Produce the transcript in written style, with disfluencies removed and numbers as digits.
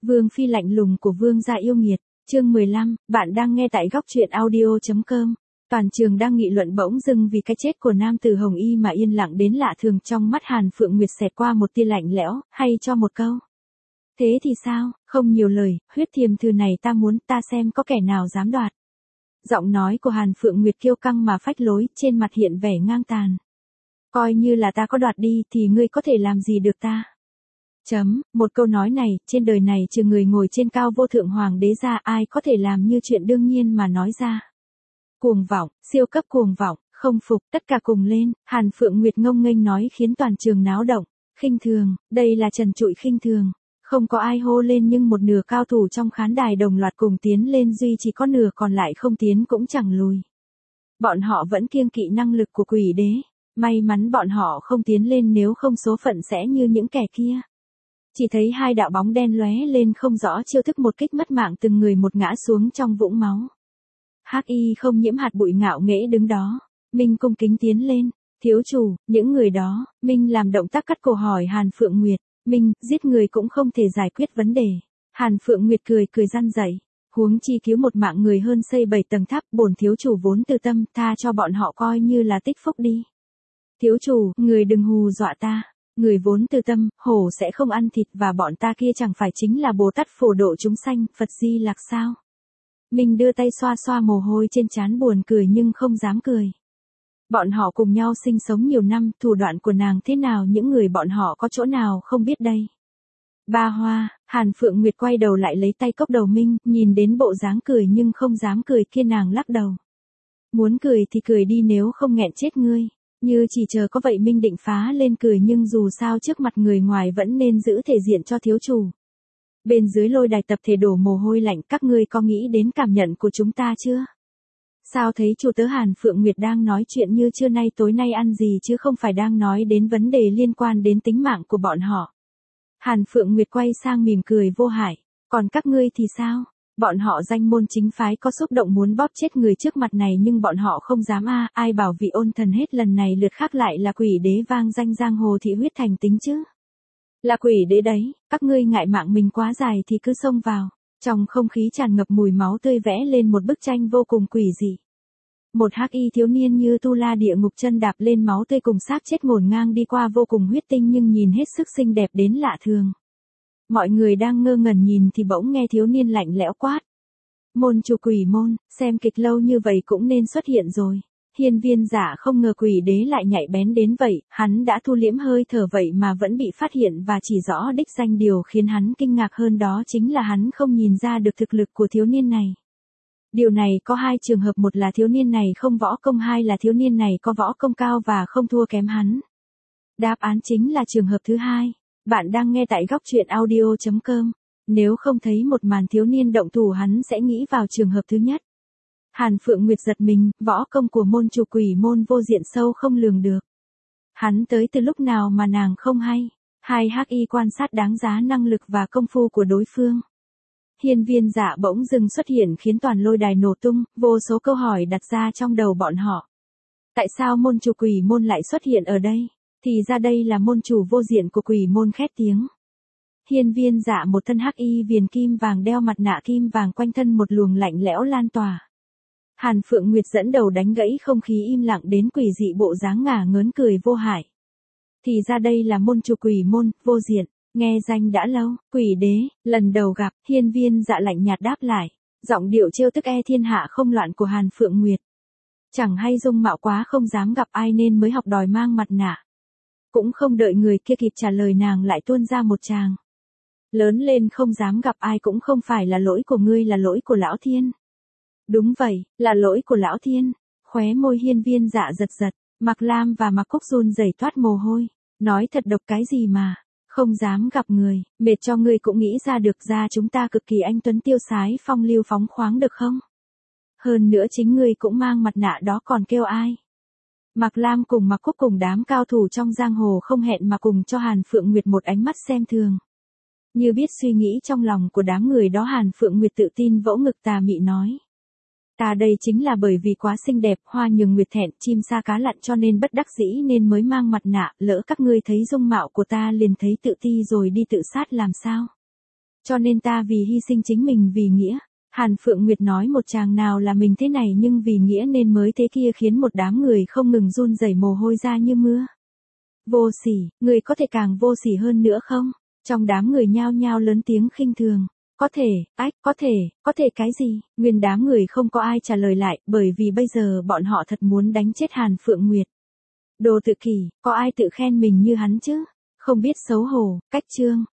Vương phi lạnh lùng của vương gia yêu nghiệt, chương 15, bạn đang nghe tại góc truyện audio.com. Toàn trường đang nghị luận bỗng dưng vì cái chết của nam tử Hồng Y mà yên lặng đến lạ thường, trong mắt Hàn Phượng Nguyệt xẹt qua một tia lạnh lẽo, hay cho một câu. Thế thì sao, không nhiều lời, huyết thiềm thư này ta muốn, ta xem có kẻ nào dám đoạt. Giọng nói của Hàn Phượng Nguyệt kiêu căng mà phách lối, trên mặt hiện vẻ ngang tàn. Coi như là ta có đoạt đi thì ngươi có thể làm gì được ta. Một câu nói này, trên đời này trừ người ngồi trên cao vô thượng hoàng đế ra, ai có thể làm như chuyện đương nhiên mà nói ra. Cuồng vọng, siêu cấp cuồng vọng, không phục, tất cả cùng lên, Hàn Phượng Nguyệt ngông nghênh nói khiến toàn trường náo động. Khinh thường, đây là trần trụi khinh thường. Không có ai hô lên nhưng một nửa cao thủ trong khán đài đồng loạt cùng tiến lên, duy chỉ có nửa còn lại không tiến cũng chẳng lùi. Bọn họ vẫn kiêng kỵ năng lực của quỷ đế. May mắn bọn họ không tiến lên, nếu không số phận sẽ như những kẻ kia. Chỉ thấy hai đạo bóng đen lóe lên không rõ chiêu thức, một kích mất mạng từng người một ngã xuống trong vũng máu. Hắc Y không nhiễm hạt bụi ngạo nghễ đứng đó. Minh cung kính tiến lên. Thiếu chủ, những người đó. Minh làm động tác cắt cổ hỏi Hàn Phượng Nguyệt. Minh, giết người cũng không thể giải quyết vấn đề. Hàn Phượng Nguyệt cười răn dạy. Huống chi cứu một mạng người hơn xây 7 tầng tháp, bổn thiếu chủ vốn từ tâm, tha cho bọn họ coi như là tích phúc đi. Thiếu chủ, người đừng hù dọa ta. Người vốn từ tâm, hổ sẽ không ăn thịt, và bọn ta kia chẳng phải chính là Bồ Tát phổ độ chúng sanh, Phật Di Lặc sao? Mình đưa tay xoa xoa mồ hôi trên trán, buồn cười nhưng không dám cười. Bọn họ cùng nhau sinh sống nhiều năm, thủ đoạn của nàng thế nào những người bọn họ có chỗ nào không biết đây. Ba Hoa, Hàn Phượng Nguyệt quay đầu lại lấy tay cốc đầu Minh, nhìn đến bộ dáng cười nhưng không dám cười kia, nàng lắc đầu. Muốn cười thì cười đi, nếu không nghẹn chết ngươi. Như chỉ chờ có vậy. Minh định phá lên cười nhưng dù sao trước mặt người ngoài vẫn nên giữ thể diện cho thiếu chủ. Bên dưới lôi đài tập thể đổ mồ hôi lạnh, các ngươi có nghĩ đến cảm nhận của chúng ta chưa? Sao thấy chủ tớ Hàn Phượng Nguyệt đang nói chuyện như trưa nay tối nay ăn gì chứ không phải đang nói đến vấn đề liên quan đến tính mạng của bọn họ. Hàn Phượng Nguyệt quay sang mỉm cười vô hại. Còn các ngươi thì sao? Bọn họ danh môn chính phái có xúc động muốn bóp chết người trước mặt này nhưng bọn họ không dám ai bảo vị ôn thần hết lần này lượt khác lại là quỷ đế vang danh giang hồ thị huyết thành tính chứ. Là quỷ đế đấy, các ngươi ngại mạng mình quá dài thì cứ xông vào. Trong không khí tràn ngập mùi máu tươi vẽ lên một bức tranh vô cùng quỷ dị. Một hắc y thiếu niên như tu la địa ngục chân đạp lên máu tươi cùng xác chết ngổn ngang đi qua, vô cùng huyết tinh nhưng nhìn hết sức xinh đẹp đến lạ thường. Mọi người đang ngơ ngẩn nhìn thì bỗng nghe thiếu niên lạnh lẽo quát. Môn chủ Quỷ môn, xem kịch lâu như vậy cũng nên xuất hiện rồi. Hiên Viên Dạ không ngờ quỷ đế lại nhạy bén đến vậy, hắn đã thu liễm hơi thở vậy mà vẫn bị phát hiện và chỉ rõ đích danh. Điều khiến hắn kinh ngạc hơn đó chính là hắn không nhìn ra được thực lực của thiếu niên này. Điều này có hai trường hợp, một là thiếu niên này không võ công, hai là thiếu niên này có võ công cao và không thua kém hắn. Đáp án chính là trường hợp thứ hai. Bạn đang nghe tại góc truyện audio.com. Nếu không thấy một màn thiếu niên động thủ hắn sẽ nghĩ vào trường hợp thứ nhất. Hàn Phượng Nguyệt giật mình, võ công của môn chủ Quỷ môn vô diện sâu không lường được. Hắn tới từ lúc nào mà nàng không hay. Hai hắc y quan sát đáng giá năng lực và công phu của đối phương. Hiên Viên Dạ bỗng dưng xuất hiện khiến toàn lôi đài nổ tung, vô số câu hỏi đặt ra trong đầu bọn họ. Tại sao môn chủ Quỷ môn lại xuất hiện ở đây? Thì ra đây là môn chủ vô diện của Quỷ môn khét tiếng. Hiên Viên Dạ một thân hắc y viền kim vàng, đeo mặt nạ kim vàng, quanh thân một luồng lạnh lẽo lan tỏa. Hàn Phượng Nguyệt dẫn đầu đánh gãy không khí im lặng đến quỷ dị bộ dáng ngả ngớn cười vô hại. Thì ra đây là môn chủ Quỷ môn, vô diện, nghe danh đã lâu, quỷ đế, lần đầu gặp. Hiên Viên Dạ lạnh nhạt đáp lại, giọng điệu trêu tức thiên hạ không loạn của Hàn Phượng Nguyệt. Chẳng hay dung mạo quá không dám gặp ai nên mới học đòi mang mặt nạ. Cũng không đợi người kia kịp trả lời nàng lại tuôn ra một tràng. Lớn lên không dám gặp ai cũng không phải là lỗi của ngươi, là lỗi của Lão Thiên. Đúng vậy, là lỗi của Lão Thiên. Khóe môi Hiên Viên Dạ giật giật, Mạc Lam và Mạc Cúc run rẩy toát mồ hôi. Nói thật độc cái gì mà, không dám gặp người, mệt cho ngươi cũng nghĩ ra được. Ra chúng ta cực kỳ anh tuấn tiêu sái phong lưu phóng khoáng được không? Hơn nữa chính ngươi cũng mang mặt nạ đó còn kêu ai? Mạc Lam cùng Mạc Cúc cùng đám cao thủ trong giang hồ không hẹn mà cùng cho Hàn Phượng Nguyệt một ánh mắt xem thường. Như biết suy nghĩ trong lòng của đám người đó, Hàn Phượng Nguyệt tự tin vỗ ngực tà mị nói. Ta đây chính là bởi vì quá xinh đẹp, hoa nhường nguyệt thẹn, chim sa cá lặn cho nên bất đắc dĩ nên mới mang mặt nạ, lỡ các ngươi thấy dung mạo của ta liền thấy tự ti rồi đi tự sát làm sao? Cho nên ta vì hy sinh chính mình vì nghĩa. Hàn Phượng Nguyệt nói một chàng nào là mình thế này nhưng vì nghĩa nên mới thế kia, khiến một đám người không ngừng run rẩy mồ hôi ra như mưa. Vô sỉ, người có thể càng vô sỉ hơn nữa không? Trong đám người nhao nhao lớn tiếng khinh thường. Có thể, có thể cái gì? Nguyên đám người không có ai trả lời lại, bởi vì bây giờ bọn họ thật muốn đánh chết Hàn Phượng Nguyệt. Đồ tự kỷ, có ai tự khen mình như hắn chứ? Không biết xấu hổ, cách chương.